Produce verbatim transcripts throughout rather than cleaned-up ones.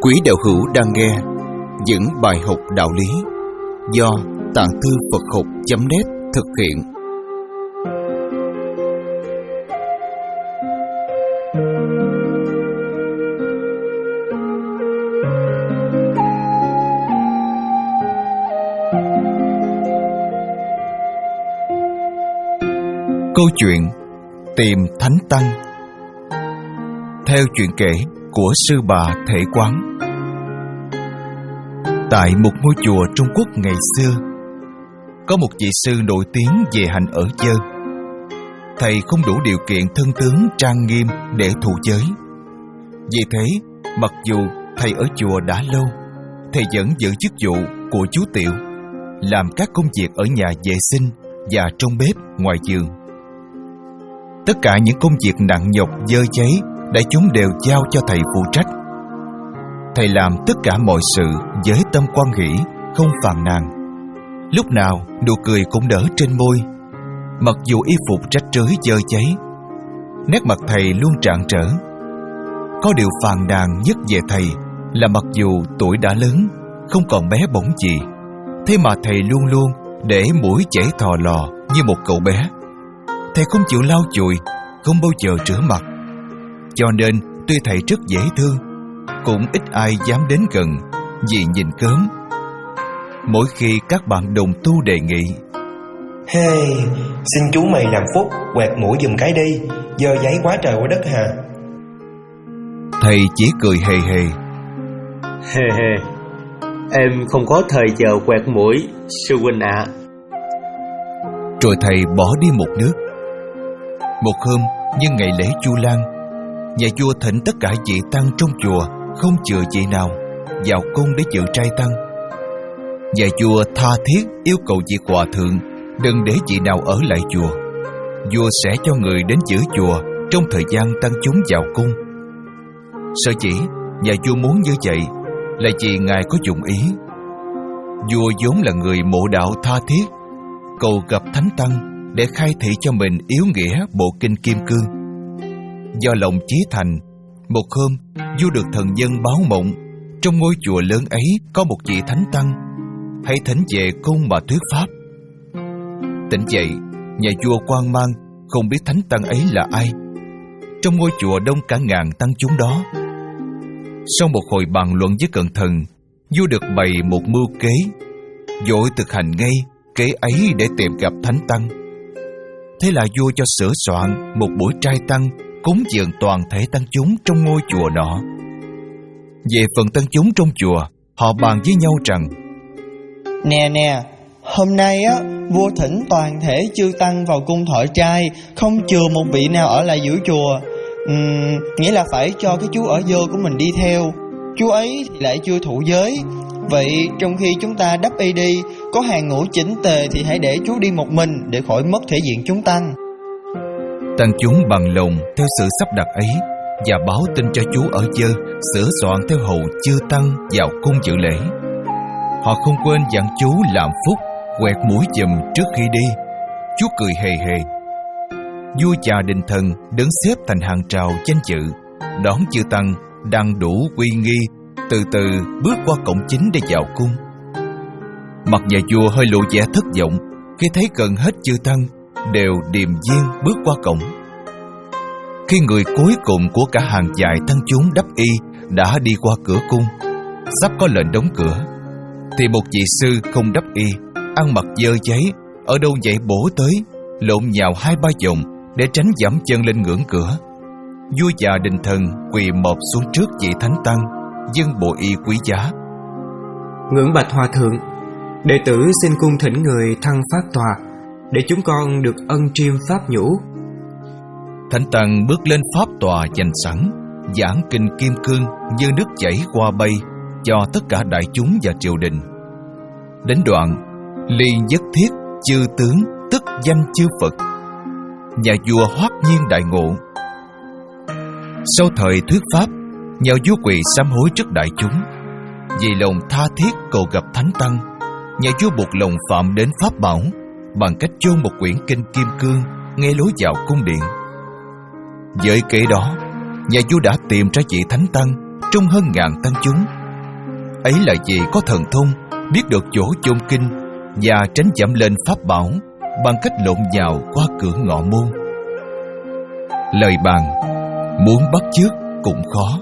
Quý đạo hữu đang nghe những bài học đạo lý do Tạng Thư Phật Học chấm net thực hiện. Câu chuyện tìm Thánh Tăng. Theo chuyện kể của sư bà Thể Quán. Tại một ngôi chùa Trung Quốc ngày xưa, có một vị sư nổi tiếng về hành ở chơ. Thầy không đủ điều kiện thân tướng trang nghiêm để thụ giới. Vì thế, mặc dù thầy ở chùa đã lâu, thầy vẫn giữ chức vụ của chú tiểu, làm các công việc ở nhà vệ sinh và trong bếp ngoài giường. Tất cả những công việc nặng nhọc dơ cháy đã chúng đều giao cho thầy phụ trách. Thầy làm tất cả mọi sự với tâm quan hỷ, không phàn nàn. Lúc nào nụ cười cũng nở trên môi, mặc dù y phục rách rưới dơ cháy. Nét mặt thầy luôn rạng rỡ. Có điều phàn nàn nhất về thầy là mặc dù tuổi đã lớn, không còn bé bỏng gì, thế mà thầy luôn luôn để mũi chảy thò lò như một cậu bé. Thầy không chịu lau chùi, không bao giờ rửa mặt. Cho nên tuy thầy rất dễ thương, cũng ít ai dám đến gần vì nhìn cớm. Mỗi khi các bạn đồng tu đề nghị: Hey, xin chú mày làm phúc quẹt mũi giùm cái đi, dơ giấy quá trời quá đất hà. Thầy chỉ cười hề hề: Hề hề, em không có thời giờ quẹt mũi, sư huynh ạ. À. Rồi thầy bỏ đi một nước. Một hôm, nhân ngày lễ Chu Lan, nhà vua thỉnh tất cả vị tăng trong chùa, không chừa vị nào, vào cung để dự trai tăng. Nhà vua tha thiết yêu cầu vị hòa thượng đừng để vị nào ở lại chùa. Vua sẽ cho người đến giữ chùa trong thời gian tăng chúng vào cung. Sở dĩ nhà vua muốn như vậy là vì ngài có dụng ý. Vua vốn là người mộ đạo tha thiết, cầu gặp Thánh Tăng để khai thị cho mình yếu nghĩa bộ kinh Kim Cương. Do lòng chí thành, một hôm vua được thần dân báo mộng trong ngôi chùa lớn ấy có một vị Thánh Tăng, hãy thỉnh về cung mà thuyết pháp. Tỉnh dậy, nhà vua hoang mang không biết Thánh Tăng ấy là ai. Trong ngôi chùa đông cả ngàn tăng chúng đó. Sau một hồi bàn luận với cận thần, vua được bày một mưu kế, vội thực hành ngay kế ấy để tìm gặp Thánh Tăng. Thế là vua cho sửa soạn một buổi trai tăng cúng dường toàn thể tăng chúng trong ngôi chùa nọ. Về phần tăng chúng trong chùa, họ bàn với nhau rằng: Nè nè, hôm nay á, vua thỉnh toàn thể chư tăng vào cung thọ trai, không chừa một vị nào ở lại giữ chùa. uhm, Nghĩa là phải cho cái chú ở dơ của mình đi theo. Chú ấy thì lại chưa thụ giới. Vậy trong khi chúng ta đắp y đi, có hàng ngũ chỉnh tề thì hãy để chú đi một mình, để khỏi mất thể diện chúng tăng. Tăng chúng bằng lòng theo sự sắp đặt ấy và báo tin cho chú ở dơ sửa soạn theo hầu chư tăng vào cung dự lễ. Họ không quên dặn chú làm phúc quẹt mũi giùm trước khi đi. Chú cười hề hề. Vua và đình thần đứng xếp thành hàng trào danh dự, đón chư tăng đang đủ uy nghi, từ từ bước qua cổng chính để vào cung. Mặt nhà vua hơi lộ vẻ thất vọng khi thấy gần hết chư tăng đều điềm nhiên bước qua cổng. Khi người cuối cùng của cả hàng dài tăng chúng đắp y đã đi qua cửa cung, sắp có lệnh đóng cửa, thì một vị sư không đắp y, ăn mặc dơ giấy, ở đâu vậy bổ tới, lộn nhào hai ba vòng để tránh giẫm chân lên ngưỡng cửa. Vua và đình thần quỳ mọp xuống trước vị Thánh Tăng, dâng bộ y quý giá. Ngưỡng bạch hòa thượng, đệ tử xin cung thỉnh người thăng phát tòa, để chúng con được ân triêm pháp nhũ. Thánh Tăng bước lên pháp tòa dành sẵn, giảng kinh Kim Cương như nước chảy qua bay cho tất cả đại chúng và triều đình. Đến đoạn ly nhất thiết chư tướng tức danh chư Phật, nhà vua hoát nhiên đại ngộ. Sau thời thuyết pháp, nhà vua quỳ sám hối trước đại chúng. Vì lòng tha thiết cầu gặp Thánh Tăng, nhà vua buộc lòng phạm đến pháp bảo bằng cách chôn một quyển kinh Kim Cương ngay lối vào cung điện. Với kế đó, nhà vua đã tìm ra vị Thánh Tăng trong hơn ngàn tăng chúng ấy là vì có thần thông, biết được chỗ chôn kinh và tránh chạm lên pháp bảo bằng cách lộn vào qua cửa ngọ môn. Lời bàn muốn bắt chước cũng khó.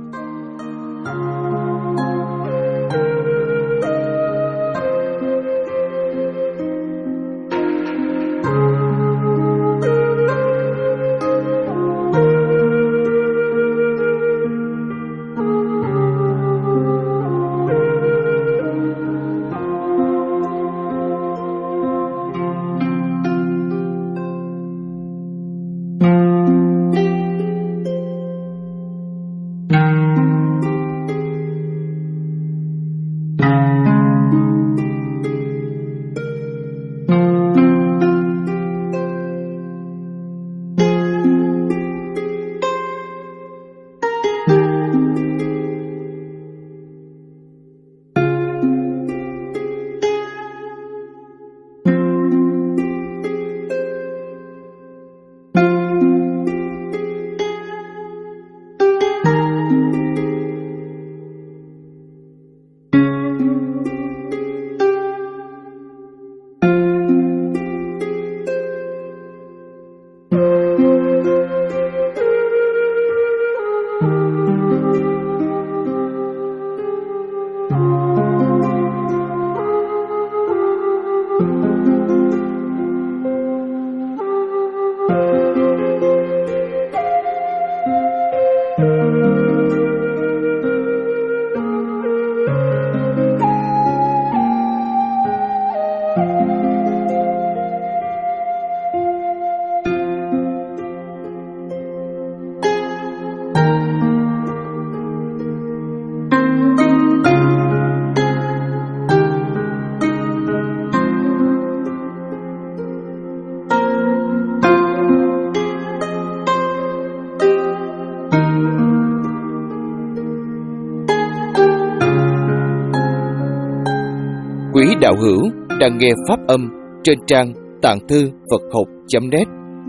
Quý đạo hữu đang nghe pháp âm trên trang tạng thư Phật học chấm net.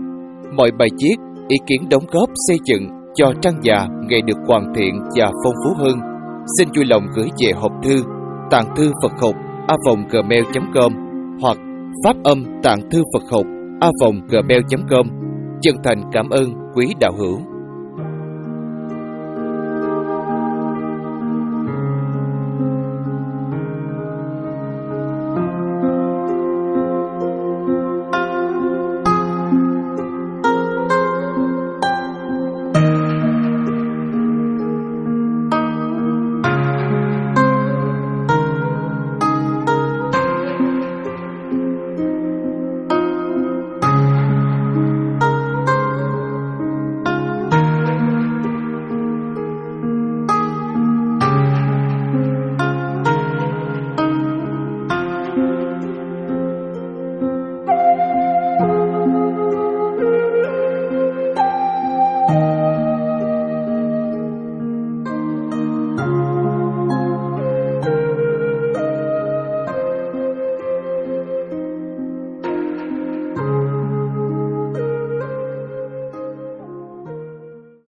Mọi bài viết, ý kiến đóng góp xây dựng cho trang già ngày được hoàn thiện và phong phú hơn, xin vui lòng gửi về hộp thư tạng thư Phật học a vòng gmail chấm com hoặc pháp âm tạng thư Phật học a vòng gmail chấm com. Chân thành cảm ơn quý đạo hữu.